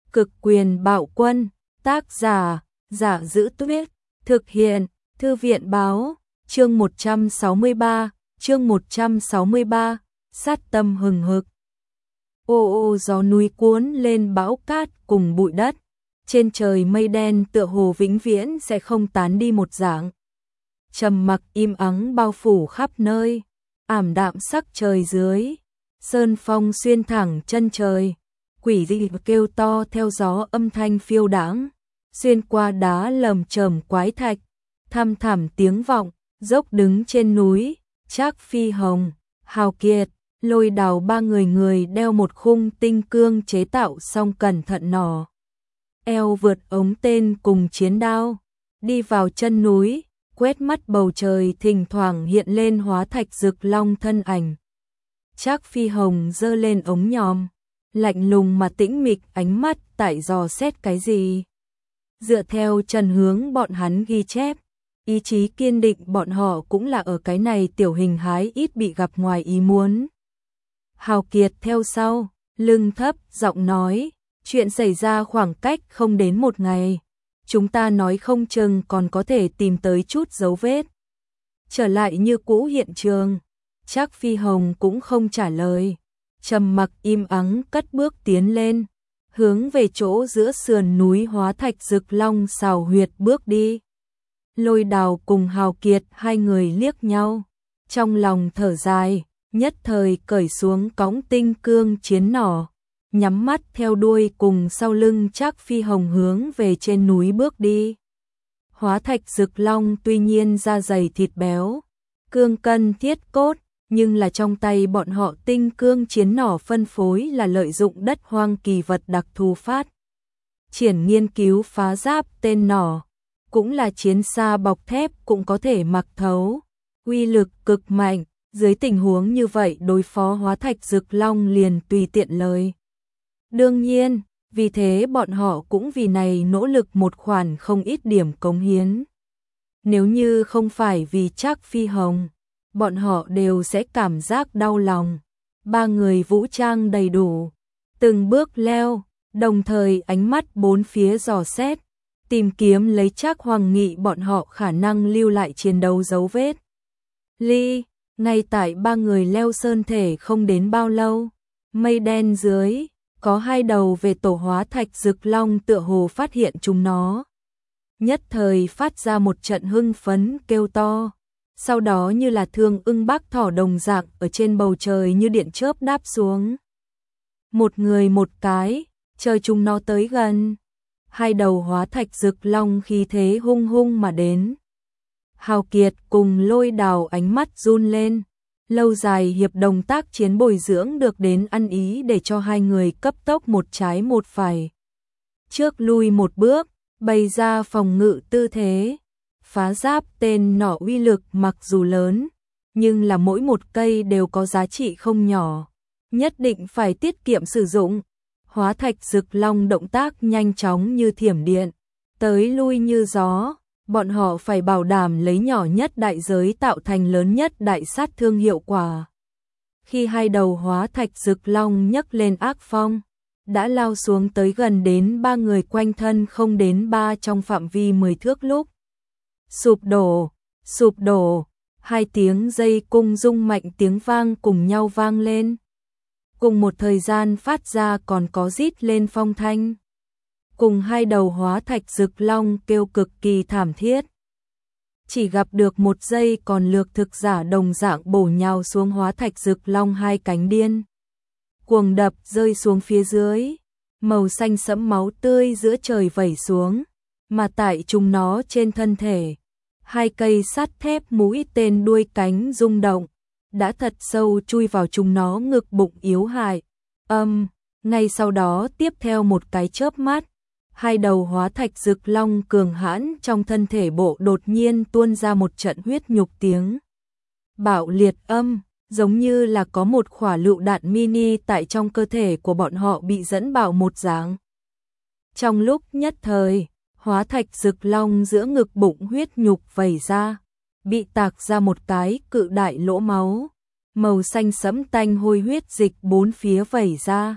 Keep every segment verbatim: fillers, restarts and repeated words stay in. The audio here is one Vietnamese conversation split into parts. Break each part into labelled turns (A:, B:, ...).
A: Cực quyền bạo quân, tác giả, Giả Giữ Tuyết, thực hiện, Thư viện báo, chương một trăm sáu mươi ba, chương một trăm sáu mươi ba, sát tâm hừng hực. Ô ô gió núi cuốn lên bão cát cùng bụi đất, trên trời mây đen tựa hồ vĩnh viễn sẽ không tán đi một dạng. Trầm mặc im ắng bao phủ khắp nơi, ảm đạm sắc trời dưới, sơn phong xuyên thẳng chân trời, quỷ dị kêu to theo gió âm thanh phiêu đãng, xuyên qua đá lởm chởm quái thạch, thăm thẳm tiếng vọng, dốc đứng trên núi, Trác Phi Hồng, Hào Kiệt, Lôi Đào ba người người đeo một khung tinh cương chế tạo xong cẩn thận nỏ. Eo vượt ống tên cùng chiến đao, đi vào chân núi, quét mắt bầu trời thỉnh thoảng hiện lên hóa thạch rực long thân ảnh. Trác Phi Hồng giơ lên ống nhòm, lạnh lùng mà tĩnh mịch ánh mắt tại dò xét cái gì. Dựa theo trần hướng bọn hắn ghi chép, ý chí kiên định bọn họ cũng là ở cái này tiểu hình hái ít bị gặp ngoài ý muốn. Hào Kiệt theo sau, lưng thấp, giọng nói, chuyện xảy ra khoảng cách không đến một ngày, chúng ta nói không chừng còn có thể tìm tới chút dấu vết. Trở lại như cũ hiện trường, Trác Phi Hồng cũng không trả lời, trầm mặc im ắng cất bước tiến lên, hướng về chỗ giữa sườn núi hóa thạch rực long xào huyệt bước đi. Lôi Đào cùng Hào Kiệt hai người liếc nhau, trong lòng thở dài, nhất thời cởi xuống cõng tinh cương chiến nỏ, nhắm mắt theo đuôi cùng sau lưng Trác Phi Hồng hướng về trên núi bước đi. Hóa thạch rực long tuy nhiên da dày thịt béo, cương cân thiết cốt, nhưng là trong tay bọn họ tinh cương chiến nỏ phân phối là lợi dụng đất hoang kỳ vật đặc thù phát triển nghiên cứu phá giáp tên nỏ, cũng là chiến xa bọc thép cũng có thể mặc thấu, uy lực cực mạnh. Dưới tình huống như vậy đối phó hóa thạch rực long liền tùy tiện lời. Đương nhiên, vì thế bọn họ cũng vì này nỗ lực một khoản không ít điểm cống hiến. Nếu như không phải vì Trác Phi Hồng, bọn họ đều sẽ cảm giác đau lòng. Ba người vũ trang đầy đủ, từng bước leo, đồng thời ánh mắt bốn phía dò xét, tìm kiếm lấy Trác Hoàng Nghị bọn họ khả năng lưu lại chiến đấu dấu vết. Ly, ngay tại ba người leo sơn thể không đến bao lâu, mây đen dưới, có hai đầu về tổ hóa thạch rực long tựa hồ phát hiện chúng nó. Nhất thời phát ra một trận hưng phấn kêu to, sau đó như là thương ưng bác thỏ đồng dạng ở trên bầu trời như điện chớp đáp xuống. Một người một cái, chờ chúng nó tới gần, hai đầu hóa thạch rực long khí thế hung hung mà đến. Hào Kiệt cùng Lôi Đào ánh mắt run lên, lâu dài hiệp đồng tác chiến bồi dưỡng được đến ăn ý để cho hai người cấp tốc một trái một phải. Trước lui một bước, bày ra phòng ngự tư thế, phá giáp tên nỏ uy lực mặc dù lớn, nhưng là mỗi một cây đều có giá trị không nhỏ, nhất định phải tiết kiệm sử dụng. Hóa thạch rực long động tác nhanh chóng như thiểm điện, tới lui như gió. Bọn họ phải bảo đảm lấy nhỏ nhất đại giới tạo thành lớn nhất đại sát thương hiệu quả. Khi hai đầu hóa thạch rực long nhấc lên ác phong, đã lao xuống tới gần đến ba người quanh thân không đến ba trong phạm vi mười thước lúc. Sụp đổ, sụp đổ, hai tiếng dây cung rung mạnh tiếng vang cùng nhau vang lên. Cùng một thời gian phát ra còn có rít lên phong thanh. Cùng hai đầu hóa thạch rực long kêu cực kỳ thảm thiết. Chỉ gặp được một giây còn lược thực giả đồng dạng bổ nhào xuống hóa thạch rực long hai cánh điên. Cuồng đập rơi xuống phía dưới, màu xanh sẫm máu tươi giữa trời vẩy xuống, mà tại chúng nó trên thân thể, hai cây sắt thép mũi tên đuôi cánh rung động, đã thật sâu chui vào chúng nó ngực bụng yếu hại. Âm, ngay sau đó tiếp theo một cái chớp mắt, hai đầu hóa thạch rực long cường hãn trong thân thể bộ đột nhiên tuôn ra một trận huyết nhục tiếng bạo liệt âm, giống như là có một quả lựu đạn mini tại trong cơ thể của bọn họ bị dẫn bạo một dáng. Trong lúc nhất thời, hóa thạch rực long giữa ngực bụng huyết nhục vẩy ra, bị tạc ra một cái cự đại lỗ máu, màu xanh sẫm tanh hôi huyết dịch bốn phía vẩy ra,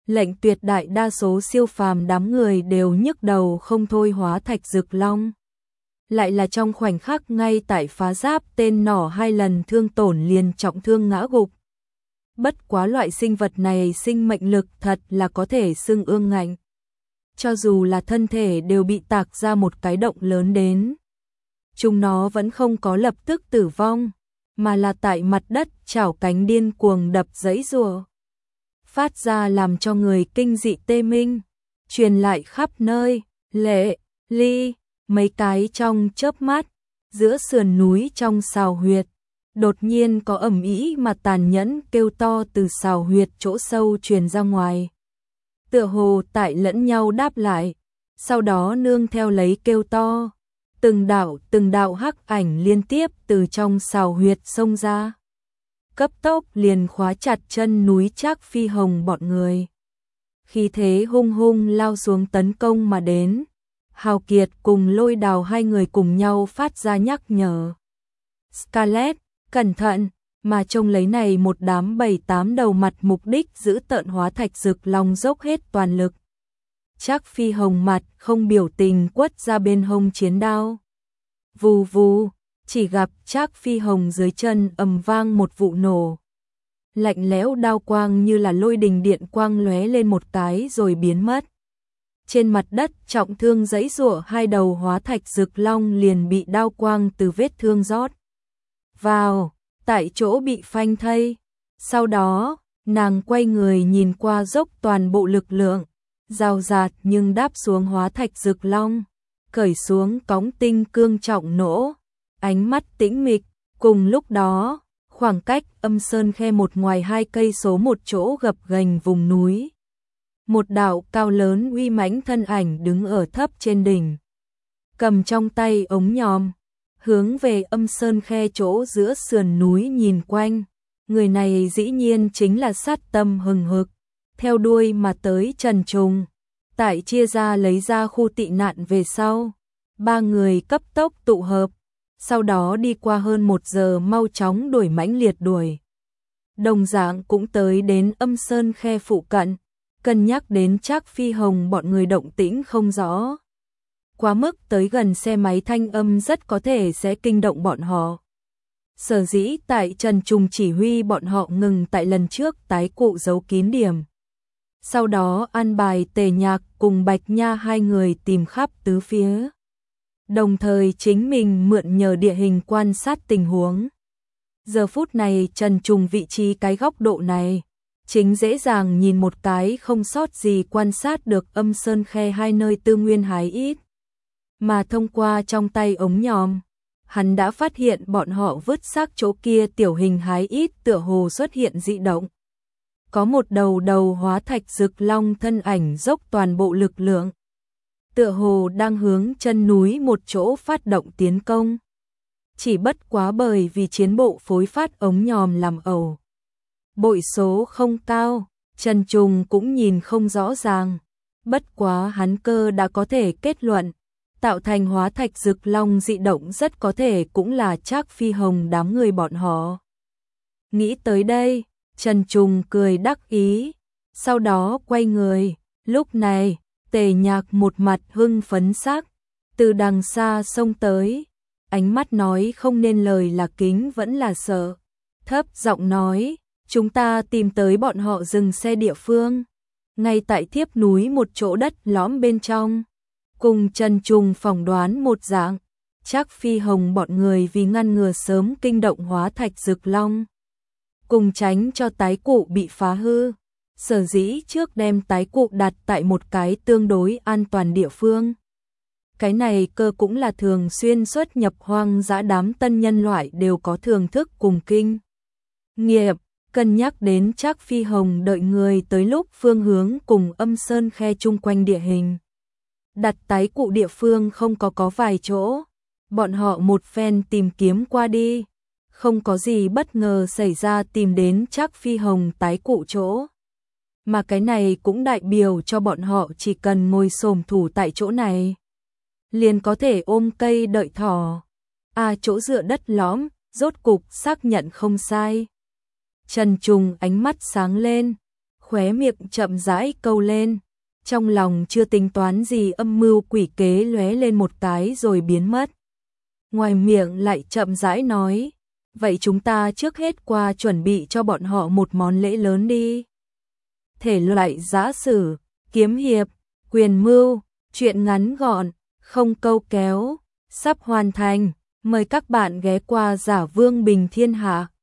A: lệnh tuyệt đại đa số siêu phàm đám người đều nhức đầu không thôi. Hóa thạch rực long lại là trong khoảnh khắc ngay tại phá giáp tên nỏ hai lần thương tổn liền trọng thương ngã gục. Bất quá loại sinh vật này sinh mệnh lực thật là có thể xưng ương ngạnh. Cho dù là thân thể đều bị tạc ra một cái động lớn đến. Chúng nó vẫn không có lập tức tử vong, mà là tại mặt đất chảo cánh điên cuồng đập giãy giụa, phát ra làm cho người kinh dị tê minh, truyền lại khắp nơi. Lệ, ly, mấy cái trong chớp mắt, giữa sườn núi trong sào huyệt, đột nhiên có ầm ĩ mà tàn nhẫn kêu to từ sào huyệt chỗ sâu truyền ra ngoài. Tựa hồ tại lẫn nhau đáp lại, sau đó nương theo lấy kêu to, từng đạo từng đạo hắc ảnh liên tiếp từ trong sào huyệt xông ra. Cấp tốc liền khóa chặt chân núi Trác Phi Hồng bọn người. Khi thế hung hung lao xuống tấn công mà đến. Hào Kiệt cùng Lôi Đào hai người cùng nhau phát ra nhắc nhở. Scarlett, cẩn thận, mà trông lấy này một đám bảy tám đầu mặt mục đích giữ tợn hóa thạch rực long dốc hết toàn lực. Trác Phi Hồng mặt không biểu tình quất ra bên hông chiến đao. Vù vù, chỉ gặp Trác Phi Hồng dưới chân ầm vang một vụ nổ. Lạnh lẽo đao quang như là lôi đình điện quang lóe lên một cái rồi biến mất. Trên mặt đất trọng thương giãy giụa hai đầu hóa thạch rực long liền bị đao quang từ vết thương rót vào, tại chỗ bị phanh thây. Sau đó, nàng quay người nhìn qua dốc toàn bộ lực lượng, rào rạt nhưng đáp xuống hóa thạch rực long, cởi xuống cóng tinh cương trọng nỗ, ánh mắt tĩnh mịch. Cùng lúc đó, khoảng cách Âm Sơn Khe một ngoài hai cây số một chỗ gập ghềnh vùng núi. Một đạo cao lớn uy mãnh thân ảnh đứng ở thấp trên đỉnh, cầm trong tay ống nhòm, hướng về Âm Sơn Khe chỗ giữa sườn núi nhìn quanh. Người này dĩ nhiên chính là sát tâm hừng hực, theo đuôi mà tới Trần Trùng. Tại chia ra lấy ra khu tị nạn về sau, ba người cấp tốc tụ hợp, sau đó đi qua hơn một giờ mau chóng đuổi mãnh liệt đuổi. Đồng dạng cũng tới đến Âm Sơn Khe phụ cận, cân nhắc đến Trác Phi Hồng bọn người động tĩnh không rõ. Quá mức tới gần xe máy thanh âm rất có thể sẽ kinh động bọn họ. Sở dĩ tại Trần Trùng chỉ huy bọn họ ngừng tại lần trước tái cụ giấu kín điểm. Sau đó an bài Tề Nhạc cùng Bạch Nha hai người tìm khắp tứ phía. Đồng thời chính mình mượn nhờ địa hình quan sát tình huống. Giờ phút này Trần Trùng vị trí cái góc độ này, chính dễ dàng nhìn một cái không sót gì quan sát được Âm Sơn Khe hai nơi tư nguyên hái ít. Mà thông qua trong tay ống nhòm, hắn đã phát hiện bọn họ vứt xác chỗ kia tiểu hình hái ít tựa hồ xuất hiện dị động. Có một đầu đầu hóa thạch rực long thân ảnh dốc toàn bộ lực lượng, tựa hồ đang hướng chân núi một chỗ phát động tiến công. Chỉ bất quá bởi vì chiến bộ phối phát ống nhòm làm ẩu, bội số không cao, Trần Trùng cũng nhìn không rõ ràng. Bất quá hắn cơ đã có thể kết luận, tạo thành hóa thạch rực long dị động rất có thể cũng là Trác Phi Hồng đám người bọn họ. Nghĩ tới đây, Trần Trùng cười đắc ý, sau đó quay người. Lúc này, Tề Nhạc một mặt hưng phấn sắc, từ đằng xa xông tới, ánh mắt nói không nên lời là kính vẫn là sợ. Thấp giọng nói, chúng ta tìm tới bọn họ dừng xe địa phương, ngay tại thiếp núi một chỗ đất lõm bên trong. Cùng Trần Trùng phỏng đoán một dạng, Trác Phi Hồng bọn người vì ngăn ngừa sớm kinh động hóa thạch rực long, cùng tránh cho tái cụ bị phá hư, sở dĩ trước đem tái cụ đặt tại một cái tương đối an toàn địa phương. Cái này cơ cũng là thường xuyên xuất nhập hoang dã đám tân nhân loại đều có thưởng thức cùng kinh nghiệm, cân nhắc đến Trác Phi Hồng đợi người tới lúc phương hướng cùng Âm Sơn Khe chung quanh địa hình. Đặt tái cụ địa phương không có có vài chỗ, bọn họ một phen tìm kiếm qua đi, không có gì bất ngờ xảy ra tìm đến Trác Phi Hồng tái cụ chỗ. Mà cái này cũng đại biểu cho bọn họ chỉ cần ngồi xổm thủ tại chỗ này, liền có thể ôm cây đợi thỏ. À, chỗ dựa đất lõm, rốt cục xác nhận không sai. Trần Trùng ánh mắt sáng lên, khóe miệng chậm rãi câu lên, trong lòng chưa tính toán gì âm mưu quỷ kế lóe lên một cái rồi biến mất. Ngoài miệng lại chậm rãi nói, vậy chúng ta trước hết qua chuẩn bị cho bọn họ một món lễ lớn đi. Thể loại giã sử, kiếm hiệp, quyền mưu, truyện ngắn gọn, không câu kéo, sắp hoàn thành, mời các bạn ghé qua Giả Vương Bình Thiên Hạ.